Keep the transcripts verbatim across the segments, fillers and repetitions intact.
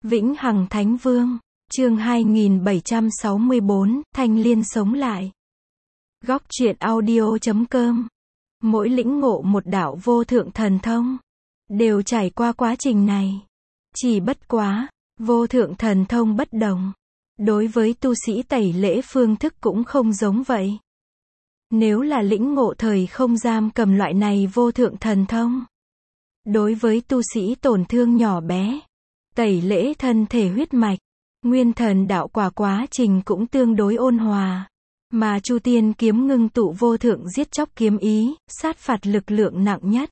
Vĩnh Hằng Thánh Vương, chương hai nghìn bảy trăm sáu mươi bốn, Thanh Liên sống lại. Góc truyện audio chấm com. Mỗi lĩnh ngộ một đạo vô thượng thần thông, đều trải qua quá trình này. Chỉ bất quá, vô thượng thần thông bất đồng. Đối với tu sĩ tẩy lễ phương thức cũng không giống vậy. Nếu là lĩnh ngộ thời không giam cầm loại này vô thượng thần thông, đối với tu sĩ tổn thương nhỏ bé, tẩy lễ thân thể huyết mạch, nguyên thần đạo quả quá trình cũng tương đối ôn hòa. Mà Chu Tiên kiếm ngưng tụ vô thượng giết chóc kiếm ý, sát phạt lực lượng nặng nhất.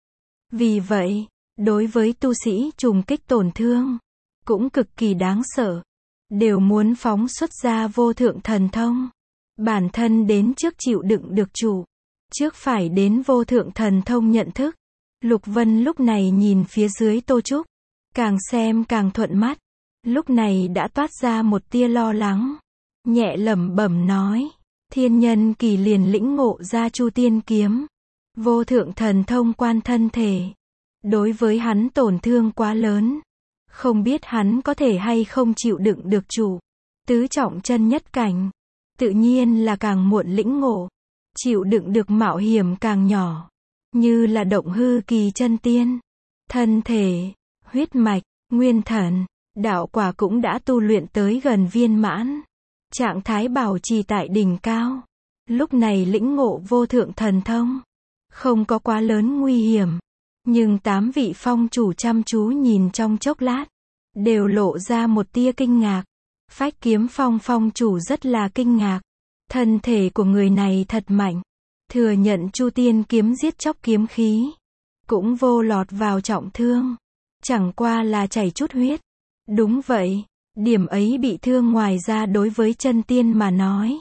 Vì vậy, đối với tu sĩ trùng kích tổn thương, cũng cực kỳ đáng sợ. Đều muốn phóng xuất ra vô thượng thần thông. Bản thân đến trước chịu đựng được chủ. Trước phải đến vô thượng thần thông nhận thức. Lục Vân lúc này nhìn phía dưới Tô Trúc. Càng xem càng thuận mắt. Lúc này đã toát ra một tia lo lắng. Nhẹ lẩm bẩm nói. Thiên nhân kỳ liền lĩnh ngộ ra Chu Tiên kiếm. Vô thượng thần thông quan thân thể. Đối với hắn tổn thương quá lớn. Không biết hắn có thể hay không chịu đựng được chủ. Tứ trọng chân nhất cảnh. Tự nhiên là càng muộn lĩnh ngộ. Chịu đựng được mạo hiểm càng nhỏ. Như là động hư kỳ chân tiên. Thân thể, huyết mạch, nguyên thần, đạo quả cũng đã tu luyện tới gần viên mãn. Trạng thái bảo trì tại đỉnh cao. Lúc này lĩnh ngộ vô thượng thần thông. Không có quá lớn nguy hiểm. Nhưng tám vị phong chủ chăm chú nhìn trong chốc lát. Đều lộ ra một tia kinh ngạc. Phách kiếm phong phong chủ rất là kinh ngạc. Thân thể của người này thật mạnh. Thừa nhận Chu Tiên kiếm giết chóc kiếm khí. Cũng vô lọt vào trọng thương. Chẳng qua là chảy chút huyết. Đúng vậy. Điểm ấy bị thương ngoài ra đối với chân tiên mà nói.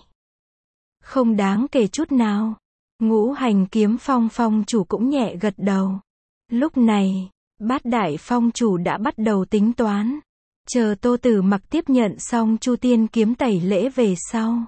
Không đáng kể chút nào. Ngũ hành kiếm phong phong chủ cũng nhẹ gật đầu. Lúc này, Bát Đại phong chủ đã bắt đầu tính toán. Chờ Tô Tử Mặc tiếp nhận xong Chu Tiên kiếm tẩy lễ về sau.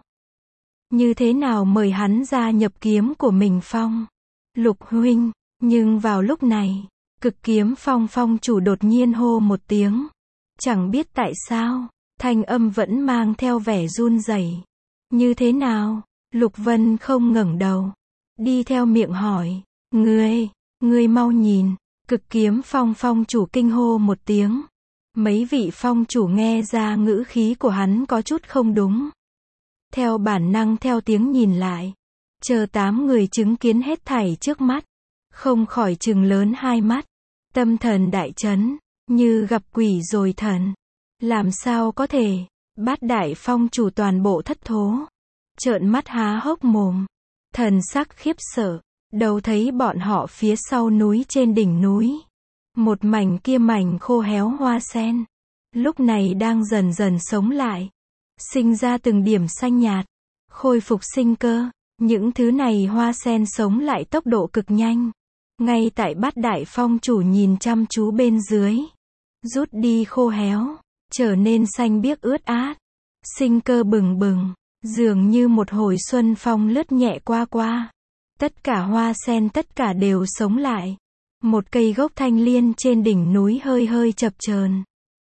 Như thế nào mời hắn gia nhập kiếm của mình phong? Lục huynh, nhưng vào lúc này, Cực kiếm phong phong chủ đột nhiên hô một tiếng. Chẳng biết tại sao, thanh âm vẫn mang theo vẻ run rẩy. Như thế nào? Lục Vân không ngẩng đầu. Đi theo miệng hỏi. Ngươi, ngươi mau nhìn. Cực kiếm phong phong chủ kinh hô một tiếng. Mấy vị phong chủ nghe ra ngữ khí của hắn có chút không đúng. Theo bản năng theo tiếng nhìn lại. Chờ tám người chứng kiến hết thảy trước mắt. Không khỏi trừng lớn hai mắt. Tâm thần đại chấn. Như gặp quỷ rồi thần. Làm sao có thể. Bát Đại phong chủ toàn bộ thất thố. Trợn mắt há hốc mồm. Thần sắc khiếp sợ. Đầu thấy bọn họ phía sau núi trên đỉnh núi. Một mảnh kia mảnh khô héo hoa sen. Lúc này đang dần dần sống lại. Sinh ra từng điểm xanh nhạt. Khôi phục sinh cơ. Những thứ này hoa sen sống lại tốc độ cực nhanh. Ngay tại Bát Đại phong chủ nhìn chăm chú bên dưới. Rút đi khô héo. Trở nên xanh biếc ướt át. Sinh cơ bừng bừng. Dường như một hồi xuân phong lướt nhẹ qua qua. Tất cả hoa sen tất cả đều sống lại. Một cây gốc thanh liên trên đỉnh núi hơi hơi chập chờn.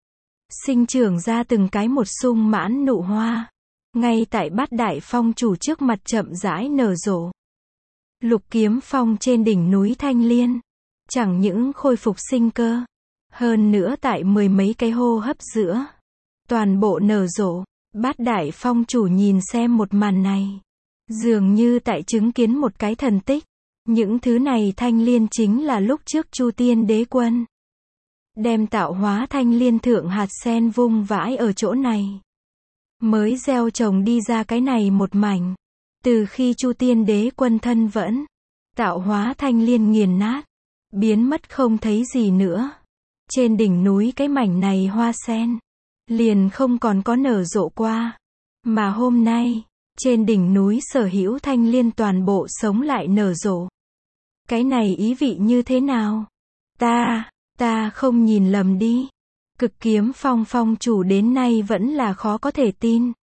Sinh trưởng ra từng cái một sung mãn nụ hoa. Ngay tại Bát Đại phong chủ trước mặt chậm rãi nở rộ. Lục kiếm phong trên đỉnh núi thanh liên. Chẳng những khôi phục sinh cơ. Hơn nữa tại mười mấy cái hô hấp giữa. Toàn bộ nở rộ. Bát Đại phong chủ nhìn xem một màn này. Dường như tại chứng kiến một cái thần tích. Những thứ này thanh liên chính là lúc trước Chu Tiên đế quân. Đem tạo hóa thanh liên thượng hạt sen vung vãi ở chỗ này. Mới gieo trồng đi ra cái này một mảnh. Từ khi Chu Tiên đế quân thân vẫn. Tạo hóa thanh liên nghiền nát. Biến mất không thấy gì nữa. Trên đỉnh núi cái mảnh này hoa sen. Liền không còn có nở rộ qua. Mà hôm nay. Trên đỉnh núi sở hữu thanh liên toàn bộ sống lại nở rộ. Cái này ý vị như thế nào? Ta, ta không nhìn lầm đi. Cực kiếm phong phong chủ đến nay vẫn là khó có thể tin.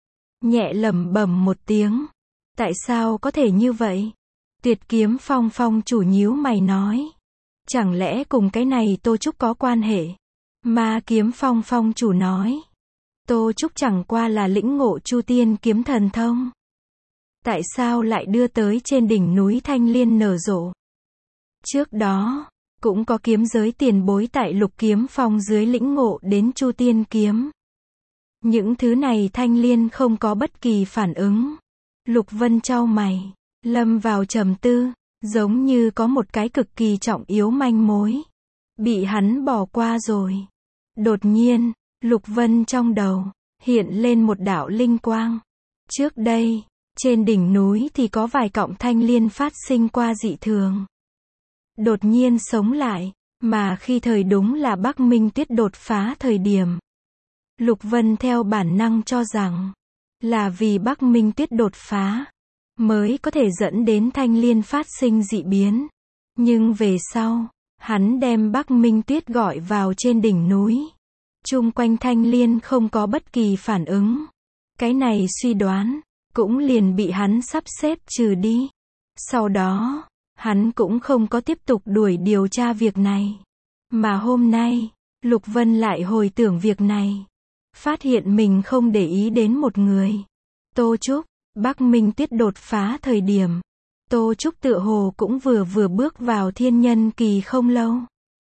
Nhẹ lẩm bẩm một tiếng. Tại sao có thể như vậy? Tuyệt kiếm phong phong chủ nhíu mày nói. Chẳng lẽ cùng cái này Tô Trúc có quan hệ? Ma Kiếm Phong phong chủ nói. Tô Trúc chẳng qua là lĩnh ngộ Chu Tiên kiếm thần thông. Tại sao lại đưa tới trên đỉnh núi Thanh Liên nở rộ? Trước đó, cũng có kiếm giới tiền bối tại Lục Kiếm Phong dưới lĩnh ngộ đến Chu Tiên kiếm. Những thứ này Thanh Liên không có bất kỳ phản ứng. Lục Vân chau mày, lâm vào trầm tư, giống như có một cái cực kỳ trọng yếu manh mối bị hắn bỏ qua rồi. Đột nhiên, Lục Vân trong đầu hiện lên một đạo linh quang. Trước đây, trên đỉnh núi thì có vài cọng thanh liên phát sinh qua dị thường. Đột nhiên sống lại, mà khi thời đúng là Bắc Minh Tuyết đột phá thời điểm. Lục Vân theo bản năng cho rằng, là vì Bắc Minh Tuyết đột phá, mới có thể dẫn đến thanh liên phát sinh dị biến. Nhưng về sau, hắn đem Bắc Minh Tuyết gọi vào trên đỉnh núi. Chung quanh thanh liên không có bất kỳ phản ứng. Cái này suy đoán, cũng liền bị hắn sắp xếp trừ đi. Sau đó, hắn cũng không có tiếp tục đuổi điều tra việc này. Mà hôm nay, Lục Vân lại hồi tưởng việc này. Phát hiện mình không để ý đến một người. Tô Trúc, Bắc Minh Tuyết đột phá thời điểm. Tô Trúc tựa hồ cũng vừa vừa bước vào thiên nhân kỳ không lâu.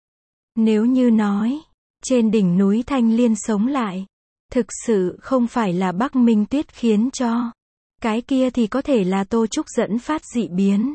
Nếu như nói, trên đỉnh núi Thanh Liên sống lại, thực sự không phải là Bắc Minh Tuyết khiến cho. Cái kia thì có thể là Tô Trúc dẫn phát dị biến.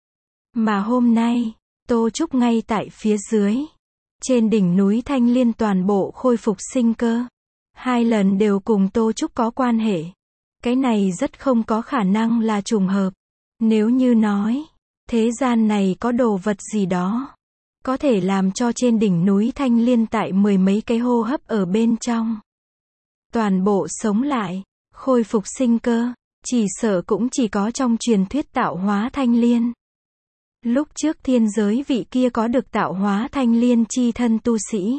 Mà hôm nay, Tô Trúc ngay tại phía dưới. Trên đỉnh núi Thanh Liên toàn bộ khôi phục sinh cơ. Hai lần đều cùng Tô Trúc có quan hệ. Cái này rất không có khả năng là trùng hợp. Nếu như nói, thế gian này có đồ vật gì đó, có thể làm cho trên đỉnh núi Thanh Liên tại mười mấy cái hô hấp ở bên trong. Toàn bộ sống lại, khôi phục sinh cơ, chỉ sợ cũng chỉ có trong truyền thuyết tạo hóa Thanh Liên. Lúc trước thiên giới vị kia có được tạo hóa Thanh Liên chi thân tu sĩ.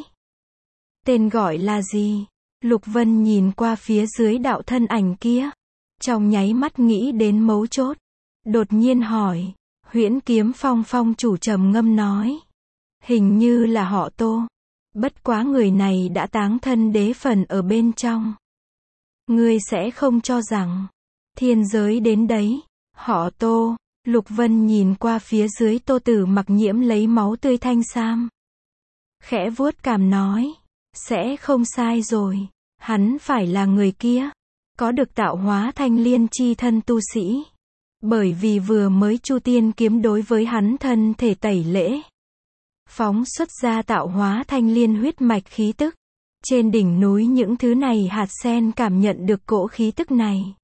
Tên gọi là gì? Lục Vân nhìn qua phía dưới đạo thân ảnh kia. Trong nháy mắt nghĩ đến mấu chốt. Đột nhiên hỏi. Huyễn Kiếm Phong phong chủ trầm ngâm nói. Hình như là họ Tô. Bất quá người này đã táng thân đế phần ở bên trong. Ngươi sẽ không cho rằng thiên giới đến đấy. Họ Tô. Lục Vân nhìn qua phía dưới Tô Tử mặc nhiễm lấy máu tươi thanh sam. Khẽ vuốt cằm nói. Sẽ không sai rồi. Hắn phải là người kia. Có được tạo hóa Thanh Liên chi thân tu sĩ. Bởi vì vừa mới Chu Tiên kiếm đối với hắn thân thể tẩy lễ. Phóng xuất ra tạo hóa Thanh Liên huyết mạch khí tức. Trên đỉnh núi những thứ này hạt sen cảm nhận được cỗ khí tức này.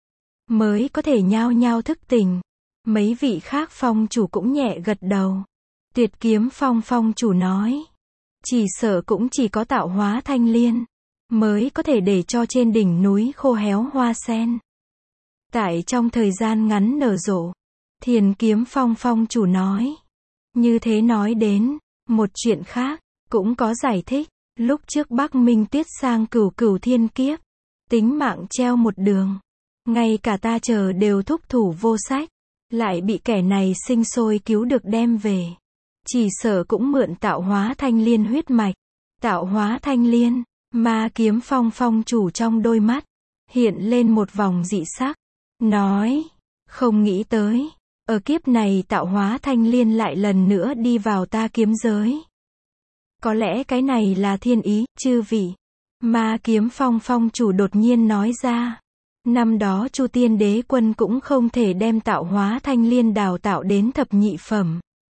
Mới có thể nhao nhao thức tỉnh. Mấy vị khác phong chủ cũng nhẹ gật đầu. Tuyệt Kiếm Phong phong chủ nói. Chỉ sợ cũng chỉ có tạo hóa Thanh Liên. Mới có thể để cho trên đỉnh núi khô héo hoa sen. Tại trong thời gian ngắn nở rộ. Thiền Kiếm Phong phong chủ nói. Như thế nói đến, một chuyện khác, cũng có giải thích. Lúc trước Bắc Minh Tuyết sang cửu cửu thiên kiếp. Tính mạng treo một đường. Ngay cả ta chờ đều thúc thủ vô sách. Lại bị kẻ này sinh sôi cứu được đem về. Chỉ sợ cũng mượn tạo hóa Thanh Liên huyết mạch. Tạo hóa Thanh Liên. Ma Kiếm Phong phong chủ trong đôi mắt. Hiện lên một vòng dị sắc. Nói. Không nghĩ tới. Ở kiếp này tạo hóa Thanh Liên lại lần nữa đi vào ta kiếm giới. Có lẽ cái này là thiên ý, chư vị. Ma Kiếm Phong phong chủ đột nhiên nói ra. Năm đó Chu Tiên Đế Quân cũng không thể đem tạo hóa Thanh Liên đào tạo đến thập nhị phẩm.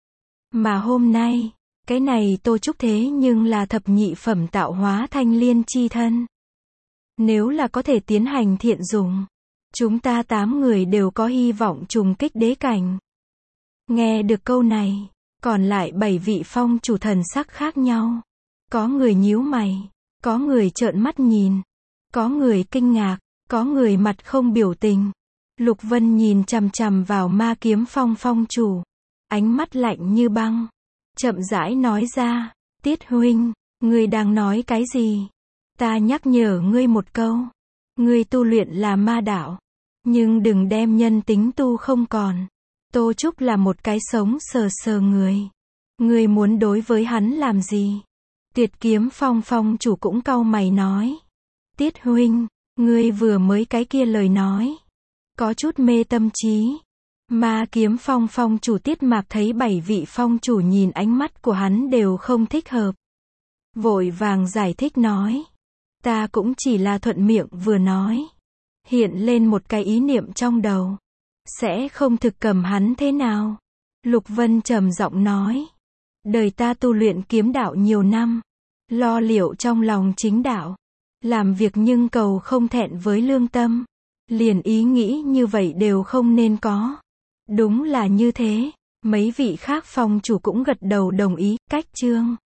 Mà hôm nay, cái này Tô Trúc thế nhưng là thập nhị phẩm tạo hóa Thanh Liên chi thân. Nếu là có thể tiến hành thiện dùng, chúng ta tám người đều có hy vọng trùng kích đế cảnh. Nghe được câu này, còn lại bảy vị phong chủ thần sắc khác nhau. Có người nhíu mày, có người trợn mắt nhìn, có người kinh ngạc, có người mặt không biểu tình. Lục Vân nhìn chằm chằm vào Ma Kiếm Phong phong chủ, ánh mắt lạnh như băng, chậm rãi nói ra, Tiết huynh, ngươi đang nói cái gì? Ta nhắc nhở ngươi một câu, ngươi tu luyện là ma đạo, nhưng đừng đem nhân tính tu không còn. Tô Trúc là một cái sống sờ sờ người, ngươi muốn đối với hắn làm gì? Tuyệt kiếm phong phong chủ cũng cau mày nói. Tiết huynh, ngươi vừa mới cái kia lời nói. Có chút mê tâm trí. Ma kiếm phong phong chủ Tiết Mạc thấy bảy vị phong chủ nhìn ánh mắt của hắn đều không thích hợp. Vội vàng giải thích nói. Ta cũng chỉ là thuận miệng vừa nói. Hiện lên một cái ý niệm trong đầu. Sẽ không thực cầm hắn thế nào? Lục Vân trầm giọng nói. Đời ta tu luyện kiếm đạo nhiều năm. Lo liệu trong lòng chính đạo. Làm việc nhưng cầu không thẹn với lương tâm. Liền ý nghĩ như vậy đều không nên có. Đúng là như thế. Mấy vị khác phong chủ cũng gật đầu đồng ý. Cách chương